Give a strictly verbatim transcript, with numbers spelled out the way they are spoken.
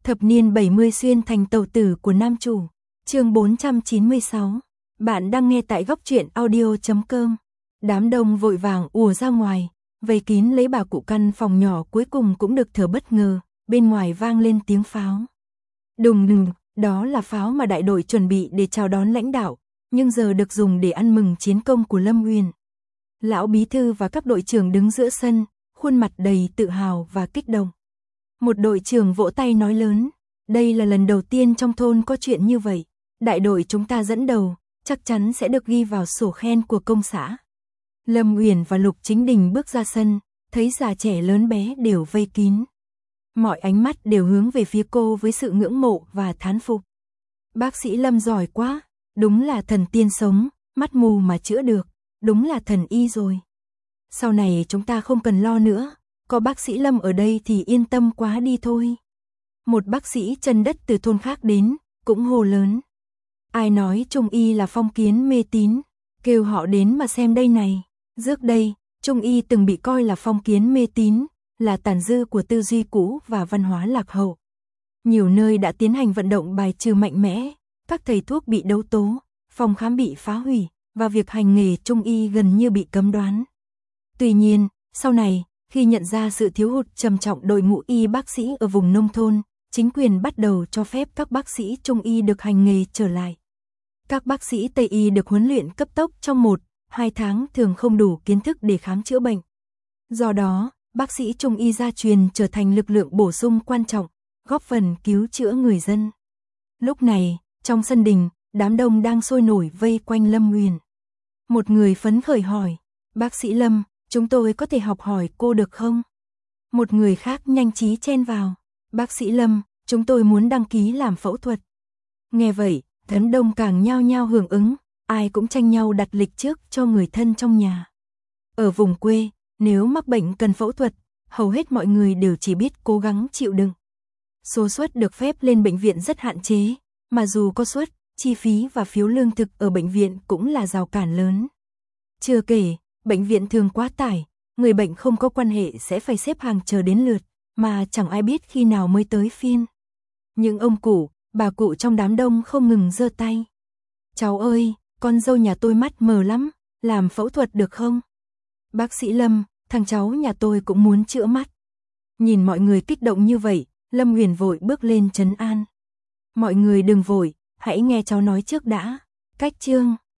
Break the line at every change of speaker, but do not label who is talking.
Thập niên bảy mươi xuyên thành tàu tử của nam chủ. Chương bốn trăm chín mươi sáu. Bạn đang nghe tại góc truyện audio chấm com. Đám đông vội vàng ùa ra ngoài, vây kín lấy bà cụ căn phòng nhỏ cuối cùng cũng được thở bất ngờ, bên ngoài vang lên tiếng pháo. Đùng đùng, đó là pháo mà đại đội chuẩn bị để chào đón lãnh đạo, nhưng giờ được dùng để ăn mừng chiến công của Lâm Uyên. Lão bí thư và các đội trưởng đứng giữa sân, khuôn mặt đầy tự hào và kích động. Một đội trưởng vỗ tay nói lớn, đây là lần đầu tiên trong thôn có chuyện như vậy, đại đội chúng ta dẫn đầu, chắc chắn sẽ được ghi vào sổ khen của công xã. Lâm Uyển và Lục Chính Đình bước ra sân, thấy già trẻ lớn bé đều vây kín. Mọi ánh mắt đều hướng về phía cô với sự ngưỡng mộ và thán phục. Bác sĩ Lâm giỏi quá, đúng là thần tiên sống, mắt mù mà chữa được, đúng là thần y rồi. Sau này chúng ta không cần lo nữa, có bác sĩ Lâm ở đây thì yên tâm quá đi thôi. Một bác sĩ chân đất từ thôn khác đến, cũng hô lớn. Ai nói Trung y là phong kiến mê tín, kêu họ đến mà xem đây này. Trước đây, Trung y từng bị coi là phong kiến mê tín, là tàn dư của tư duy cũ và văn hóa lạc hậu. Nhiều nơi đã tiến hành vận động bài trừ mạnh mẽ, các thầy thuốc bị đấu tố, phòng khám bị phá hủy, và việc hành nghề Trung y gần như bị cấm đoán. Tuy nhiên, sau này, khi nhận ra sự thiếu hụt trầm trọng đội ngũ y bác sĩ ở vùng nông thôn, chính quyền bắt đầu cho phép các bác sĩ Trung y được hành nghề trở lại. Các bác sĩ Tây y được huấn luyện cấp tốc trong một, hai tháng thường không đủ kiến thức để khám chữa bệnh. Do đó, bác sĩ Trung y gia truyền trở thành lực lượng bổ sung quan trọng, góp phần cứu chữa người dân. Lúc này, trong sân đình, đám đông đang sôi nổi vây quanh Lâm Uyển. Một người phấn khởi hỏi, bác sĩ Lâm, chúng tôi có thể học hỏi cô được không? Một người khác nhanh trí chen vào, bác sĩ Lâm, chúng tôi muốn đăng ký làm phẫu thuật. Nghe vậy, đám đông càng nhao nhao hưởng ứng, ai cũng tranh nhau đặt lịch trước cho người thân trong nhà. Ở vùng quê, nếu mắc bệnh cần phẫu thuật, hầu hết mọi người đều chỉ biết cố gắng chịu đựng. Số suất được phép lên bệnh viện rất hạn chế, mà dù có suất, chi phí và phiếu lương thực ở bệnh viện cũng là rào cản lớn. Chưa kể, bệnh viện thường quá tải, người bệnh không có quan hệ sẽ phải xếp hàng chờ đến lượt, mà chẳng ai biết khi nào mới tới phiên. Những ông cụ, bà cụ trong đám đông không ngừng giơ tay. Cháu ơi, con dâu nhà tôi mắt mờ lắm, làm phẫu thuật được không? Bác sĩ Lâm, thằng cháu nhà tôi cũng muốn chữa mắt. Nhìn mọi người kích động như vậy, Lâm Uyển vội bước lên trấn an. Mọi người đừng vội, hãy nghe cháu nói trước đã. Cách chương